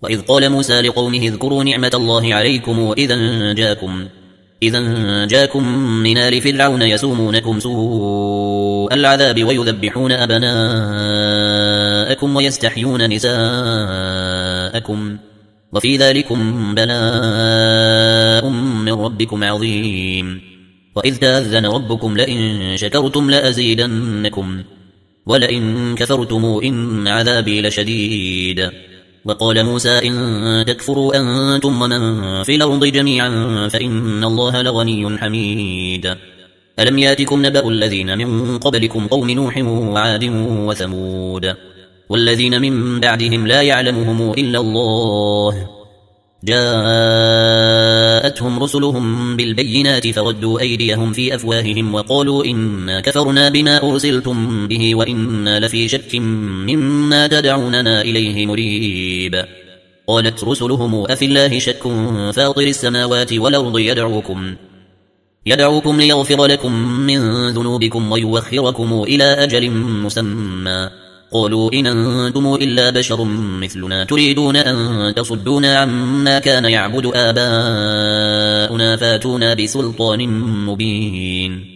وإذ قال موسى لقومه اذكروا نعمة الله عليكم إذا جاكم من آل فرعون يسومونكم سوء العذاب ويذبحون أبناءكم ويستحيون نساءكم وفي ذلكم بلاء من ربكم عظيم. وإذ تأذن ربكم لئن شكرتم لأزيدنكم ولئن كفرتم إن عذابي لشديد. وقال موسى إن تكفروا أنتم ومن في الأرض جميعا فإن الله لغني حميد. ألم ياتكم نبأ الذين من قبلكم قوم نوح وعاد وثمود والذين من بعدهم لا يعلمهم إلا الله جاءتهم رسلهم بالبينات فردوا أيديهم في أفواههم وقالوا إنا كفرنا بما أرسلتم به وإنا لفي شك مما تدعوننا إليه مريب. قالت رسلهم أفي الله شك فاطر السماوات والأرض يدعوكم ليغفر لكم من ذنوبكم ويوخركم إلى أجل مسمى. قالوا إن أنتم إلا بشر مثلنا تريدون أن تصدونا عما كان يعبد آباؤنا فاتونا بسلطان مبين.